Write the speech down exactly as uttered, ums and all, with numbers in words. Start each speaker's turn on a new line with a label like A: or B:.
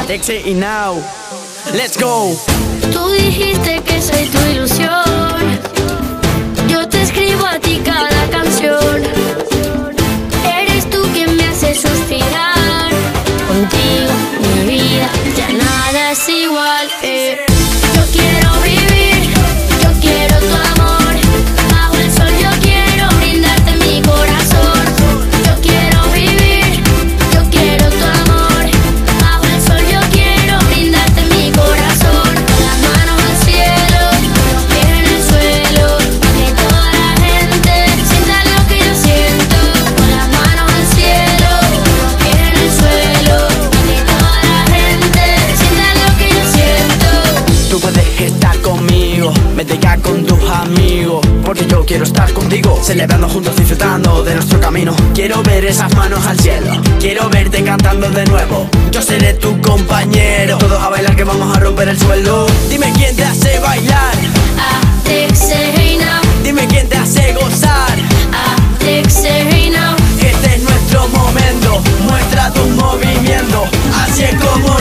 A: Dixie y Now. Let's go.
B: Tú dijiste que soy tu ilusión. Yo te escribo a ti cada canción. Eres tú quien me hace suspirar. Contigo, mi vida, ya nada es igual. eh. Yo quiero vivir, yo quiero tu amor. Bajo el sol yo quiero brindarte mi corazón. Yo quiero vivir, yo quiero tu amor. Bajo el sol yo quiero brindarte mi corazón. Con las manos al cielo, los pies en el suelo, pa' que toda la gente sienta lo que yo siento. Con las manos al cielo, los pies en el suelo, pa' que toda la gente sienta lo que yo siento.
A: Tú puedes estar conmigo, vete ya con tus amigos, porque yo quiero estar contigo, celebrando juntos, disfrutando de nuestro camino. Quiero ver esas manos al cielo, quiero verte cantando de nuevo. Yo seré tu compañero, todos a bailar que vamos a romper el suelo. Dime quién te hace bailar,
B: Dixie,
A: dime quién te hace gozar.
B: Dixie,
A: Este es nuestro momento, muestra tu movimiento, así es como